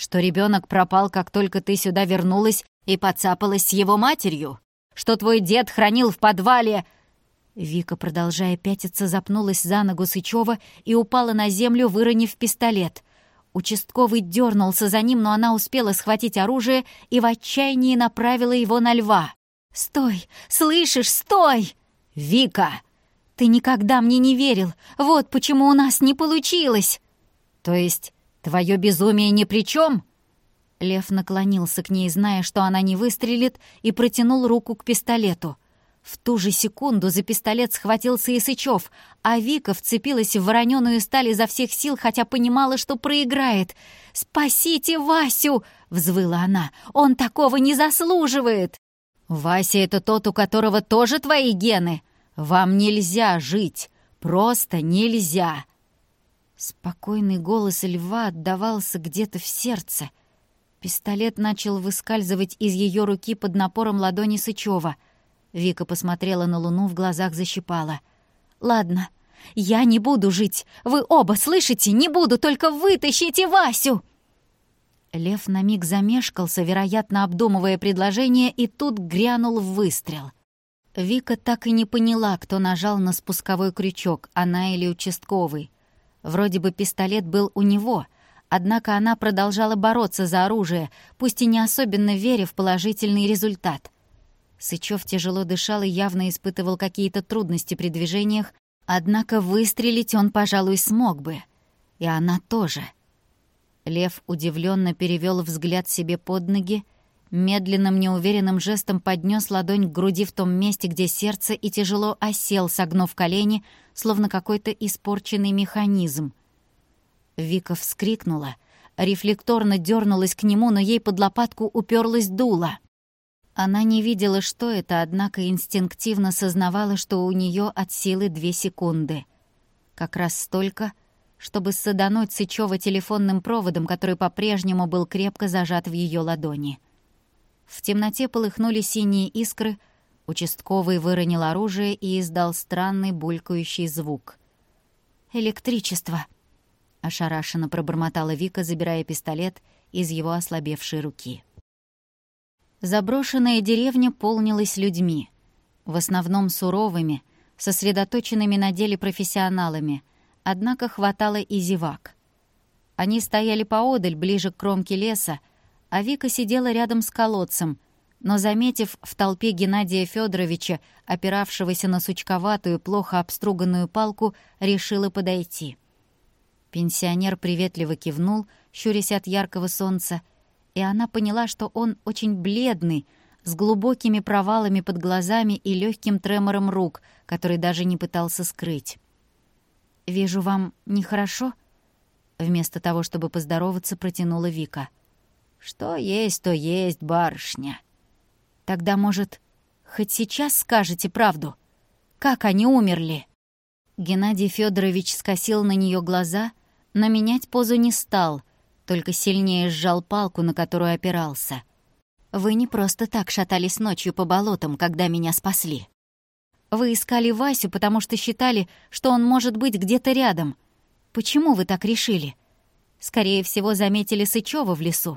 Что ребенок пропал, как только ты сюда вернулась и поцапалась с его матерью? Что твой дед хранил в подвале...» Вика, продолжая пятиться, запнулась за ногу Сычева и упала на землю, выронив пистолет. Участковый дернулся за ним, но она успела схватить оружие и в отчаянии направила его на Льва. «Стой! Слышишь, стой!» «Вика!» «Ты никогда мне не верил. Вот почему у нас не получилось!» «То есть твое безумие ни при чем?» Лев наклонился к ней, зная, что она не выстрелит, и протянул руку к пистолету. В ту же секунду за пистолет схватился и Сычев, а Вика вцепилась в вороненую сталь изо всех сил, хотя понимала, что проиграет. «Спасите Васю!» — взвыла она. «Он такого не заслуживает!» «Вася — это тот, у которого тоже твои гены. Вам нельзя жить, просто нельзя!» Спокойный голос Льва отдавался где-то в сердце. Пистолет начал выскальзывать из ее руки под напором ладони Сычева. Вика посмотрела на Луну, в глазах защипала. «Ладно, я не буду жить. Вы оба слышите? Не буду, только вытащите Васю!» Лев на миг замешкался, вероятно, обдумывая предложение, и тут грянул выстрел. Вика так и не поняла, кто нажал на спусковой крючок, она или участковый. Вроде бы пистолет был у него, однако она продолжала бороться за оружие, пусть и не особенно веря в положительный результат. Сычев тяжело дышал и явно испытывал какие-то трудности при движениях, однако выстрелить он, пожалуй, смог бы. И она тоже. Лев удивленно перевел взгляд себе под ноги, медленным неуверенным жестом поднес ладонь к груди в том месте, где сердце, и тяжело осел, согнув колени, словно какой-то испорченный механизм. Вика вскрикнула, рефлекторно дернулась к нему, но ей под лопатку уперлась дуло. Она не видела, что это, однако инстинктивно сознавала, что у нее от силы 2 секунды. Как раз столько, чтобы ссадануть Сычева телефонным проводом, который по-прежнему был крепко зажат в ее ладони. В темноте полыхнули синие искры, участковый выронил оружие и издал странный булькающий звук. «Электричество!» — ошарашенно пробормотала Вика, забирая пистолет из его ослабевшей руки. Заброшенная деревня полнилась людьми, в основном суровыми, сосредоточенными на деле профессионалами, однако хватало и зевак. Они стояли поодаль, ближе к кромке леса, а Вика сидела рядом с колодцем, но, заметив в толпе Геннадия Фёдоровича, опиравшегося на сучковатую, плохо обструганную палку, решила подойти. Пенсионер приветливо кивнул, щурясь от яркого солнца, и она поняла, что он очень бледный, с глубокими провалами под глазами и легким тремором рук, который даже не пытался скрыть. «Вижу, вам нехорошо?» Вместо того, чтобы поздороваться, протянула Вика. «Что есть, то есть, барышня». «Тогда, может, хоть сейчас скажете правду? Как они умерли?» Геннадий Фёдорович скосил на нее глаза, но менять позу не стал, только сильнее сжал палку, на которую опирался. «Вы не просто так шатались ночью по болотам, когда меня спасли. Вы искали Васю, потому что считали, что он может быть где-то рядом. Почему вы так решили? Скорее всего, заметили Сычева в лесу.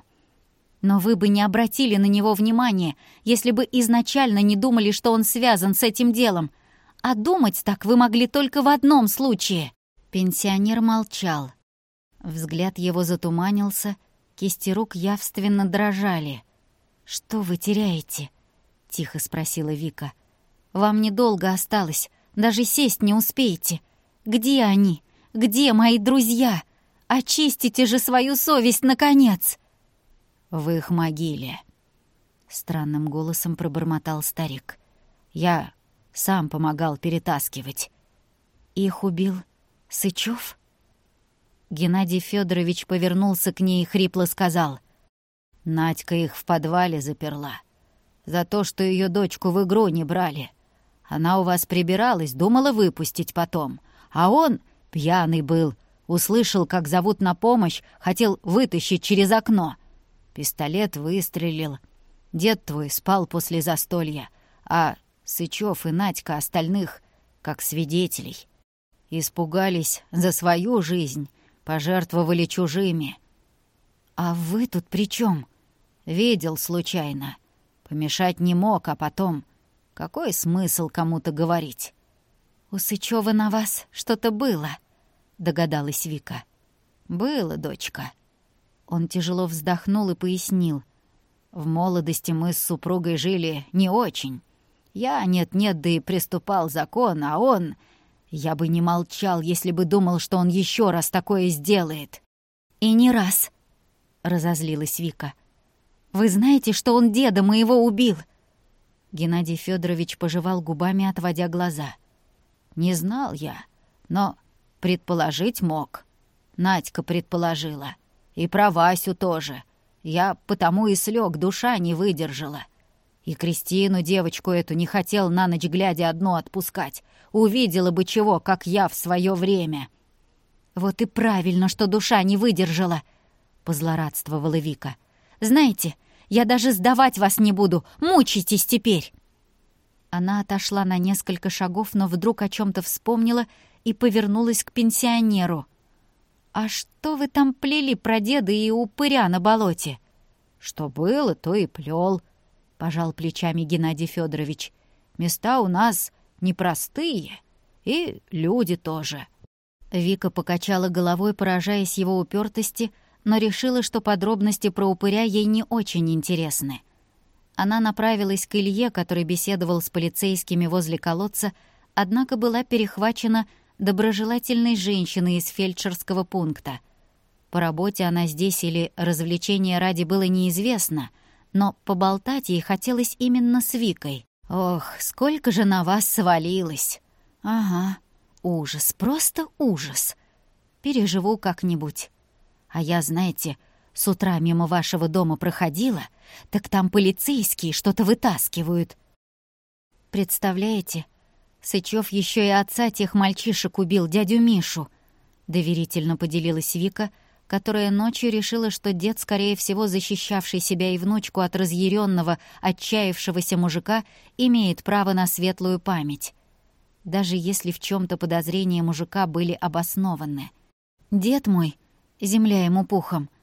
Но вы бы не обратили на него внимания, если бы изначально не думали, что он связан с этим делом. А думать так вы могли только в одном случае». Пенсионер молчал. Взгляд его затуманился, кисти рук явственно дрожали. «Что вы теряете?» — тихо спросила Вика. «Вам недолго осталось, даже сесть не успеете. Где они? Где мои друзья? Очистите же свою совесть, наконец!» «В их могиле», — странным голосом пробормотал старик. «Я сам помогал перетаскивать». «Их убил Сычев?» Геннадий Фёдорович повернулся к ней и хрипло сказал: «Надька их в подвале заперла. За то, что ее дочку в игру не брали. Она у вас прибиралась, думала выпустить потом. А он, пьяный был, услышал, как зовут на помощь, хотел вытащить через окно. Пистолет выстрелил. Дед твой спал после застолья, а Сычев и Надька остальных как свидетелей. Испугались за свою жизнь, пожертвовали чужими». «А вы тут при чем? «Видел случайно. Помешать не мог, а потом... Какой смысл кому-то говорить?» «У Сычёва на вас что-то было», — догадалась Вика. «Было, дочка». Он тяжело вздохнул и пояснил. «В молодости мы с супругой жили не очень. Я нет-нет, да и приступал закон, а он... Я бы не молчал, если бы думал, что он еще раз такое сделает». «И не раз», — разозлилась Вика. «Вы знаете, что он деда моего убил?» Геннадий Федорович пожевал губами, отводя глаза. «Не знал я, но предположить мог. Надька предположила. И про Васю тоже. Я потому и слег, душа не выдержала. И Кристину, девочку эту, не хотел на ночь глядя одну отпускать. Увидела бы чего, как я в свое время». «Вот и правильно, что душа не выдержала», — позлорадствовала Вика. «Знаете, я даже сдавать вас не буду. Мучайтесь теперь!» Она отошла на несколько шагов, но вдруг о чем-то вспомнила и повернулась к пенсионеру. «А что вы там плели про деда и упыря на болоте?» «Что было, то и плел», — пожал плечами Геннадий Федорович. «Места у нас непростые, и люди тоже». Вика покачала головой, поражаясь его упертости, но решила, что подробности про упыря ей не очень интересны. Она направилась к Илье, который беседовал с полицейскими возле колодца, однако была перехвачена доброжелательной женщиной из фельдшерского пункта. По работе она здесь или развлечения ради было неизвестно, но поболтать ей хотелось именно с Викой. «Ох, сколько же на вас свалилось!» «Ага, ужас, просто ужас. Переживу как-нибудь. А я, знаете, с утра мимо вашего дома проходила, так там полицейские что-то вытаскивают. Представляете, Сычёв еще и отца тех мальчишек убил, дядю Мишу», — доверительно поделилась Вика, которая ночью решила, что дед, скорее всего, защищавший себя и внучку от разъяренного, отчаявшегося мужика, имеет право на светлую память. Даже если в чем-то подозрения мужика были обоснованы. «Дед мой, земля ему пухом,